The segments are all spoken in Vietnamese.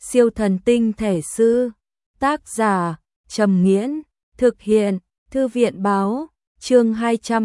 Siêu thần tinh thể sư. Tác giả Trầm Nghiễn. Thực hiện Thư viện báo. Chương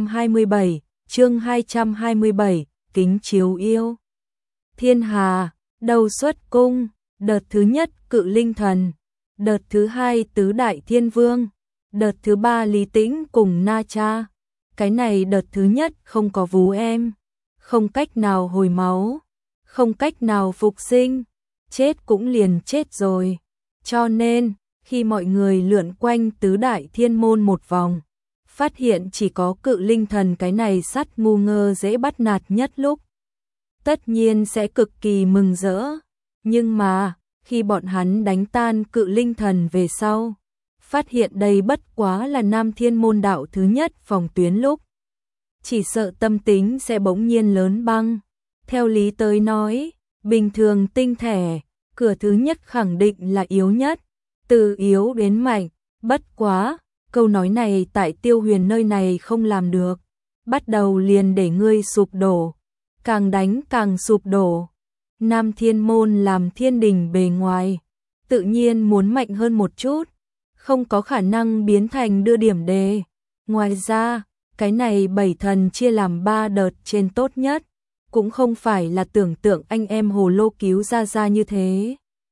227, kính chiếu yêu. Thiên Hà, đầu xuất cung, đợt thứ nhất Cự Linh Thần, đợt thứ hai Tứ Đại Thiên Vương, đợt thứ ba Lý Tĩnh cùng Na Cha. Cái này đợt thứ nhất không có vú em, không cách nào hồi máu, không cách nào phục sinh, chết cũng liền chết rồi. Cho nên, khi mọi người lượn quanh Tứ Đại Thiên Môn một vòng, phát hiện chỉ có Cự Linh Thần cái này sắt ngu ngơ dễ bắt nạt nhất lúc, tất nhiên sẽ cực kỳ mừng rỡ. Nhưng mà, khi bọn hắn đánh tan Cự Linh Thần về sau, phát hiện đây bất quá là Nam Thiên Môn đạo thứ nhất phòng tuyến lúc, chỉ sợ tâm tính sẽ bỗng nhiên lớn băng. Theo lý tới nói, bình thường tinh thể, cửa thứ nhất khẳng định là yếu nhất, từ yếu đến mạnh, bất quá, câu nói này tại Tiêu Huyền nơi này không làm được, bắt đầu liền để ngươi sụp đổ, càng đánh càng sụp đổ. Nam Thiên Môn làm thiên đình bề ngoài, tự nhiên muốn mạnh hơn một chút, không có khả năng biến thành đưa điểm đề. Ngoài ra, cái này 7 thần chia làm 3 đợt trên tốt nhất, cũng không phải là tưởng tượng anh em Hồ Lô cứu ra như thế.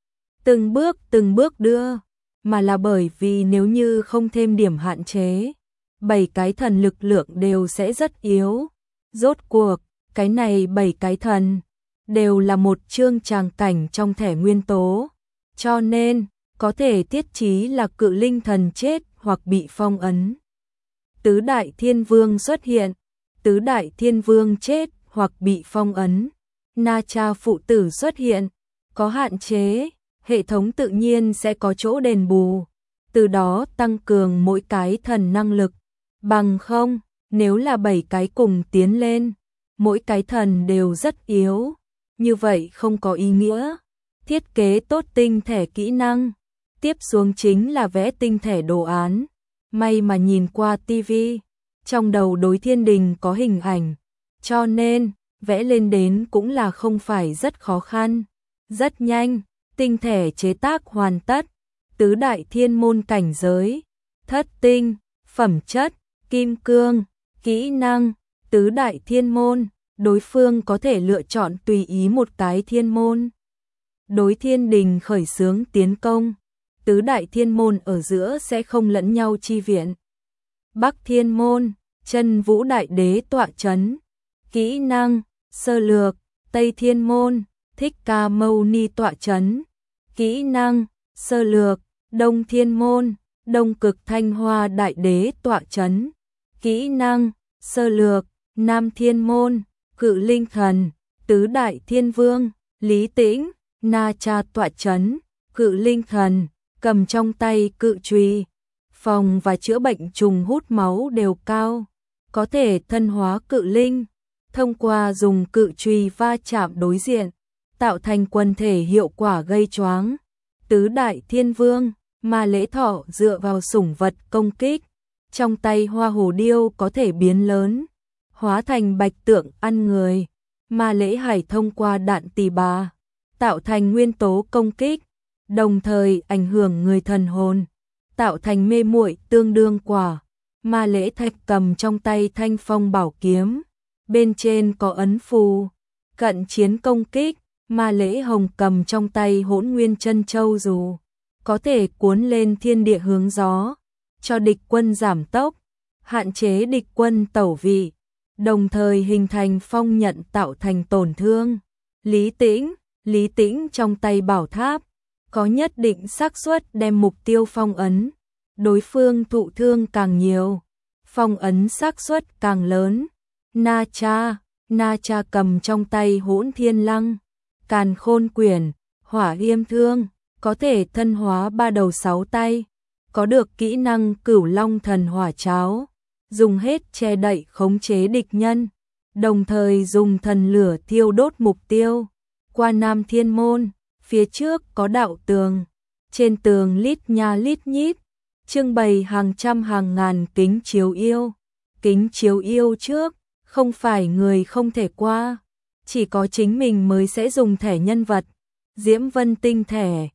Từng bước đưa, mà là bởi vì nếu như không thêm điểm hạn chế, 7 cái thần lực lượng đều sẽ rất yếu. Rốt cuộc, cái này 7 cái thần đều là một chương tràng cảnh trong thẻ nguyên tố, cho nên có thể thiết trí là Cự Linh Thần chết hoặc bị phong ấn. Tứ Đại Thiên Vương xuất hiện, Tứ Đại Thiên Vương chết hoặc bị phong ấn. Na Cha phụ tử xuất hiện, có hạn chế, hệ thống tự nhiên sẽ có chỗ đền bù, từ đó tăng cường mỗi cái thần năng lực. Bằng không, nếu là 7 cái cùng tiến lên, mỗi cái thần đều rất yếu, như vậy không có ý nghĩa. Thiết kế tốt tinh thể kỹ năng, tiếp xuống chính là vẽ tinh thể đồ án. May mà nhìn qua tivi, trong đầu đối thiên đình có hình ảnh, cho nên vẽ lên đến cũng là không phải rất khó khăn. Rất nhanh, tinh thể chế tác hoàn tất. Tứ Đại Thiên Môn cảnh giới, thất tinh, phẩm chất, kim cương, kỹ năng, Tứ Đại Thiên Môn, đối phương có thể lựa chọn tùy ý một cái thiên môn. Đối thiên đình khởi xướng tiến công, Tứ Đại Thiên Môn ở giữa sẽ không lẫn nhau chi viện. Bắc Thiên Môn, Chân Vũ Đại Đế tọa chấn. Kỹ năng, sơ lược. Tây Thiên Môn, Thích Ca Mâu Ni tọa chấn. Kỹ năng, sơ lược. Đông Thiên Môn, Đông Cực Thanh Hoa Đại Đế tọa chấn. Kỹ năng, sơ lược. Nam Thiên Môn, Cự Linh Thần, Tứ Đại Thiên Vương, Lý Tĩnh, Na Cha tọa chấn. Cự Linh Thần cầm trong tay cự chùy, phòng và chữa bệnh trùng hút máu đều cao, có thể thân hóa cự linh, thông qua dùng cự chùy va chạm đối diện, tạo thành quần thể hiệu quả gây choáng. Tứ Đại Thiên Vương, Ma Lễ Thọ dựa vào sủng vật công kích, trong tay Hoa Hồ Điêu có thể biến lớn, hóa thành bạch tượng ăn người. Ma Lễ Hải thông qua đạn tỳ bà, tạo thành nguyên tố công kích, đồng thời ảnh hưởng người thần hồn, tạo thành mê muội tương đương quả. Ma Lễ Thạch cầm trong tay Thanh Phong bảo kiếm, bên trên có ấn phù, cận chiến công kích. Ma Lễ Hồng cầm trong tay Hỗn Nguyên Chân Châu dù, có thể cuốn lên thiên địa hướng gió, cho địch quân giảm tốc, hạn chế địch quân tẩu vị, đồng thời hình thành phong nhận tạo thành tổn thương. Lý Tĩnh trong tay bảo tháp, có nhất định xác suất đem mục tiêu phong ấn, đối phương thụ thương càng nhiều, phong ấn xác suất càng lớn. Na Cha cầm trong tay Hỗn Thiên Lăng, Càn Khôn Quyển, Hỏa Yêm Thương, có thể thân hóa 3 đầu 6 tay, có được kỹ năng Cửu Long Thần Hỏa Cháo, dùng hết che đậy khống chế địch nhân, đồng thời dùng thần lửa thiêu đốt mục tiêu. Qua Nam Thiên Môn, phía trước có đạo tường, trên tường lít nha lít nhít, trưng bày hàng trăm hàng ngàn kính chiếu yêu. Kính chiếu yêu trước, không phải người không thể qua, chỉ có chính mình mới sẽ dùng thẻ nhân vật. Diễm Vân Tinh thể,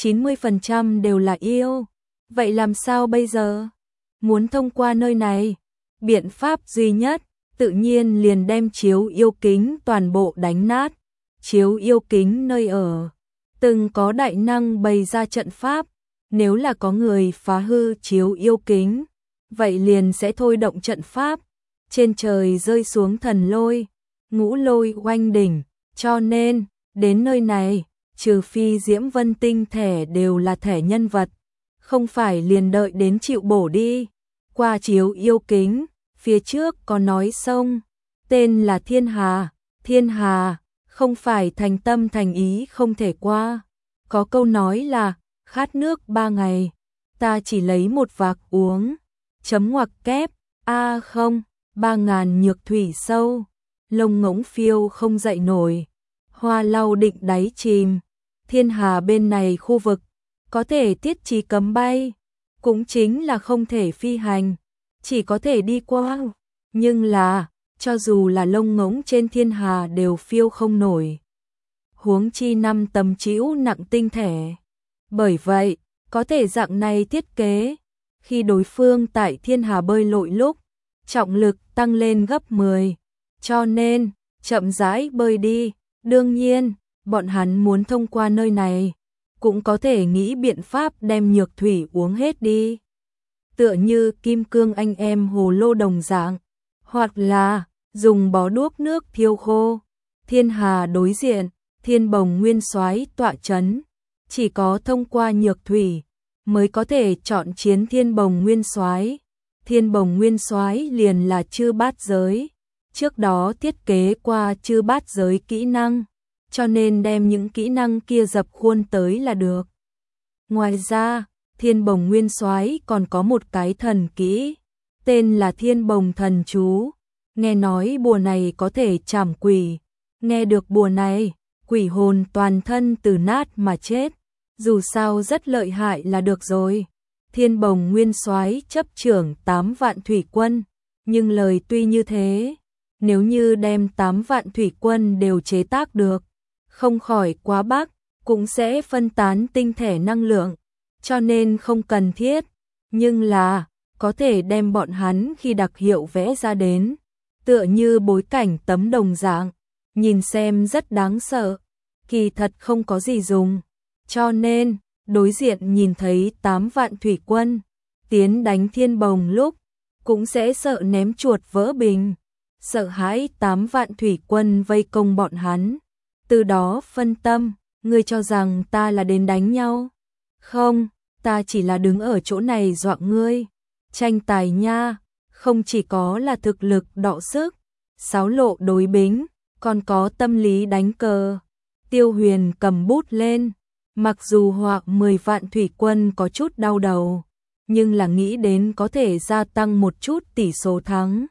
90% đều là yêu. Vậy làm sao bây giờ? Muốn thông qua nơi này, biện pháp duy nhất, tự nhiên liền đem chiếu yêu kính toàn bộ đánh nát. Chiếu yêu kính nơi ở, từng có đại năng bày ra trận pháp, nếu là có người phá hư chiếu yêu kính, vậy liền sẽ thôi động trận pháp, trên trời rơi xuống thần lôi, ngũ lôi oanh đỉnh, cho nên, đến nơi này, trừ phi Diễm Vân Tinh thẻ đều là thẻ nhân vật, không phải liền đợi đến chịu bổ đi. Qua chiếu yêu kính, phía trước có nói sông, tên là Thiên Hà, Thiên Hà, không phải thành tâm thành ý không thể qua. Có câu nói là, khát nước 3 ngày, ta chỉ lấy một vạc uống, chấm ngoặc kép, không, 3.000 nhược thủy sâu, lông ngỗng phiêu không dậy nổi, hoa lau định đáy chìm. Thiên Hà bên này khu vực, có thể tiết trí cấm bay, cũng chính là không thể phi hành, chỉ có thể đi qua, nhưng là, cho dù là lông ngỗng trên Thiên Hà đều phiêu không nổi. Huống chi 5 tấm trĩu nặng tinh thể. Bởi vậy, có thể dạng này thiết kế, khi đối phương tại Thiên Hà bơi lội lúc, trọng lực tăng lên gấp 10, cho nên, chậm rãi bơi đi, đương nhiên, bọn hắn muốn thông qua nơi này, cũng có thể nghĩ biện pháp đem nhược thủy uống hết đi. Tựa như kim cương anh em hồ lô đồng dạng, hoặc là dùng bó đuốc nước thiêu khô. Thiên Hà đối diện, Thiên Bồng Nguyên Soái tọa chấn, chỉ có thông qua nhược thủy mới có thể chọn chiến Thiên Bồng Nguyên Soái. Thiên Bồng Nguyên Soái liền là chư bát giới, trước đó thiết kế qua chư bát giới kỹ năng, cho nên đem những kỹ năng kia dập khuôn tới là được. Ngoài ra, Thiên Bồng Nguyên Soái còn có một cái thần kỹ, tên là Thiên Bồng Thần Chú. Nghe nói bùa này có thể trảm quỷ, nghe được bùa này, quỷ hồn toàn thân từ nát mà chết, dù sao rất lợi hại là được rồi. Thiên Bồng Nguyên Soái chấp trưởng 8 vạn thủy quân, nhưng lời tuy như thế, nếu như đem 8 vạn thủy quân đều chế tác được, không khỏi quá bắc, cũng sẽ phân tán tinh thể năng lượng, cho nên không cần thiết, nhưng là, có thể đem bọn hắn khi đặc hiệu vẽ ra đến, tựa như bối cảnh tấm đồng dạng, nhìn xem rất đáng sợ, kỳ thật không có gì dùng, cho nên, đối diện nhìn thấy 8 vạn thủy quân, tiến đánh Thiên Bồng lúc, cũng sẽ sợ ném chuột vỡ bình, sợ hãi 8 vạn thủy quân vây công bọn hắn, từ đó phân tâm, ngươi cho rằng ta là đến đánh nhau, không, ta chỉ là đứng ở chỗ này dọa ngươi, tranh tài nha, không chỉ có là thực lực đọ sức, xáo lộ đối bính, còn có tâm lý đánh cờ. Tiêu Huyền cầm bút lên, mặc dù họa 10 vạn thủy quân có chút đau đầu, nhưng là nghĩ đến có thể gia tăng một chút tỷ số thắng.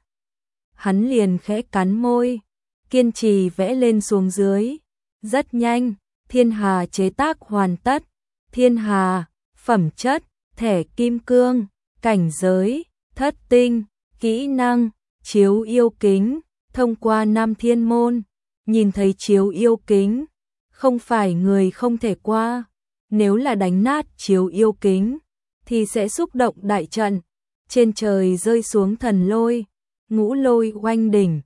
Hắn liền khẽ cắn môi, kiên trì vẽ lên xuống dưới. Rất nhanh, Thiên Hà chế tác hoàn tất. Thiên Hà, phẩm chất, thẻ kim cương, cảnh giới, thất tinh, kỹ năng, chiếu yêu kính, thông qua Nam Thiên Môn, nhìn thấy chiếu yêu kính, không phải người không thể qua, nếu là đánh nát chiếu yêu kính, thì sẽ xúc động đại trận, trên trời rơi xuống thần lôi, ngũ lôi oanh đỉnh,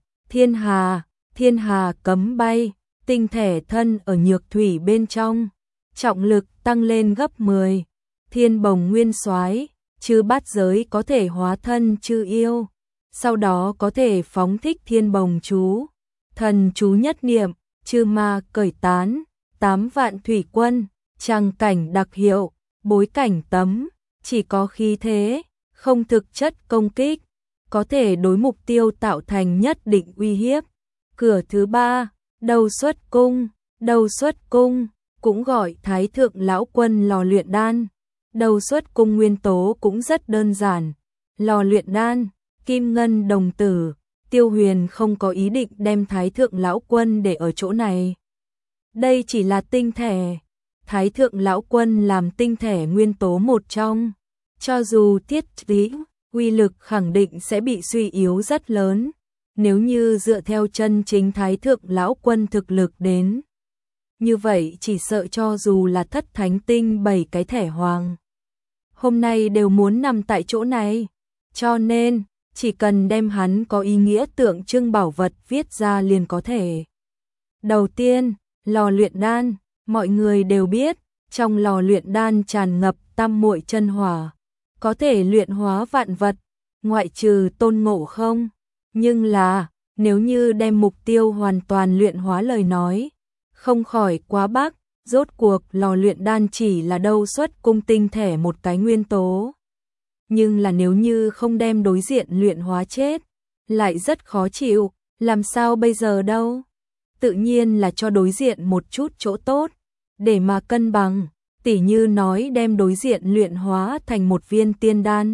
Thiên Hà cấm bay, tinh thể thân ở nhược thủy bên trong, trọng lực tăng lên gấp 10, Thiên Bồng Nguyên Soái, chư bát giới có thể hóa thân chư yêu, sau đó có thể phóng thích Thiên Bồng chú, thần chú nhất niệm, chư ma cởi tán, 8 vạn thủy quân, tràng cảnh đặc hiệu, bối cảnh tấm, chỉ có khí thế, không thực chất công kích, có thể đối mục tiêu tạo thành nhất định uy hiếp. Cửa thứ 3, đầu xuất cung, cũng gọi Thái Thượng Lão Quân lò luyện đan. Đầu xuất cung nguyên tố cũng rất đơn giản, lò luyện đan, kim ngân đồng tử, Tiêu Huyền không có ý định đem Thái Thượng Lão Quân để ở chỗ này. Đây chỉ là tinh thể, Thái Thượng Lão Quân làm tinh thể nguyên tố một trong, cho dù thiết trí, uy lực khẳng định sẽ bị suy yếu rất lớn, nếu như dựa theo chân chính Thái Thượng Lão Quân thực lực đến như vậy chỉ sợ cho dù là thất thánh tinh 7 cái thẻ hoàng. Hôm nay đều muốn nằm tại chỗ này, cho nên, chỉ cần đem hắn có ý nghĩa tượng trưng bảo vật viết ra liền có thể. Đầu tiên, lò luyện đan, mọi người đều biết, trong lò luyện đan tràn ngập tam muội chân hỏa, có thể luyện hóa vạn vật, ngoại trừ Tôn Ngộ Không. Nhưng là, nếu như đem mục tiêu hoàn toàn luyện hóa lời nói, không khỏi quá bác, rốt cuộc lò luyện đan chỉ là đâu xuất cung tinh thể một cái nguyên tố. Nhưng là nếu như không đem đối diện luyện hóa chết, lại rất khó chịu, làm sao bây giờ đâu? Tự nhiên là cho đối diện một chút chỗ tốt, để mà cân bằng, tỉ như nói đem đối diện luyện hóa thành một viên tiên đan.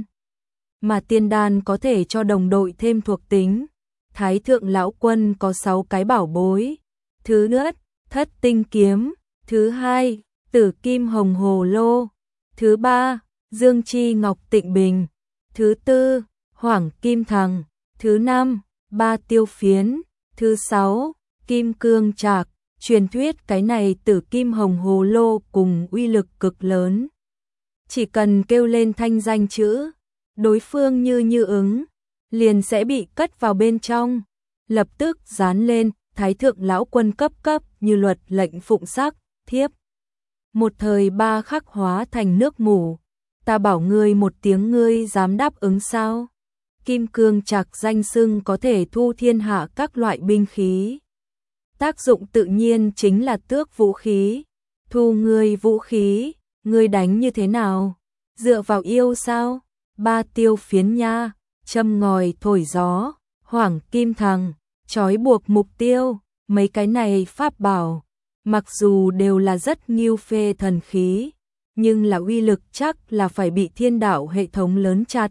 Mà tiên đan có thể cho đồng đội thêm thuộc tính. Thái thượng lão quân có 6 cái bảo bối. Thứ nhất, thất tinh kiếm. Thứ hai, tử kim hồng hồ lô. Thứ ba, dương chi ngọc tịnh bình. Thứ tư, hoảng kim thằng. Thứ năm, ba tiêu phiến. Thứ sáu, kim cương trạc. Truyền thuyết cái này tử kim hồng hồ lô cùng uy lực cực lớn. Chỉ cần kêu lên thanh danh chữ, đối phương như ứng, liền sẽ bị cất vào bên trong, lập tức dán lên, thái thượng lão quân cấp như luật lệnh phụng sắc, thiếp. Một thời 3 khắc hóa thành nước mù, ta bảo ngươi một tiếng ngươi dám đáp ứng sao? Kim cương trạc danh xưng có thể thu thiên hạ các loại binh khí. Tác dụng tự nhiên chính là tước vũ khí, thu ngươi vũ khí, ngươi đánh như thế nào? Dựa vào yêu sao? Ba tiêu phiến nha, châm ngòi thổi gió, hoảng kim thằng, trói buộc mục tiêu, mấy cái này pháp bảo, mặc dù đều là rất nghiêu phê thần khí, nhưng là uy lực chắc là phải bị thiên đạo hệ thống lớn chặt.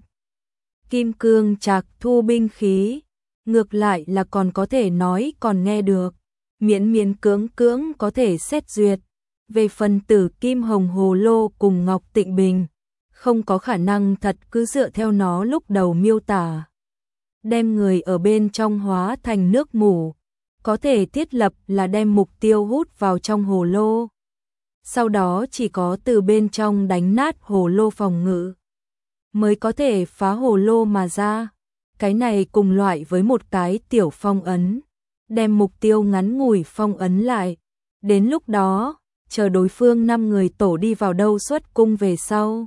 Kim cương trạc thu binh khí, ngược lại là còn có thể nói còn nghe được, miễn cưỡng có thể xét duyệt. Về phần tử kim hồng hồ lô cùng ngọc tịnh bình, không có khả năng thật cứ dựa theo nó lúc đầu miêu tả. Đem người ở bên trong hóa thành nước mù, có thể thiết lập là đem mục tiêu hút vào trong hồ lô. Sau đó chỉ có từ bên trong đánh nát hồ lô phòng ngự, mới có thể phá hồ lô mà ra. Cái này cùng loại với một cái tiểu phong ấn, đem mục tiêu ngắn ngủi phong ấn lại. Đến lúc đó, chờ đối phương 5 người tổ đi vào đâu xuất cung về sau.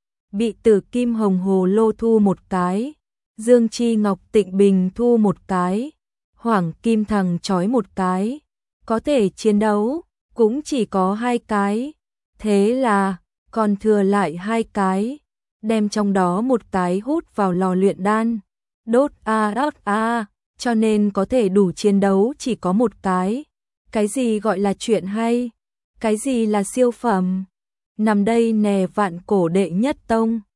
Bị tử kim hồng hồ lô thu một cái, dương chi ngọc tịnh bình thu một cái, hoảng kim thằng trói một cái, có thể chiến đấu, cũng chỉ có 2 cái. Thế là, còn thừa lại 2 cái, đem trong đó một cái hút vào lò luyện đan, đốt cho nên có thể đủ chiến đấu chỉ có một cái. Cái gì gọi là chuyện hay? Cái gì là siêu phẩm? Nằm đây nè vạn cổ đệ nhất tông.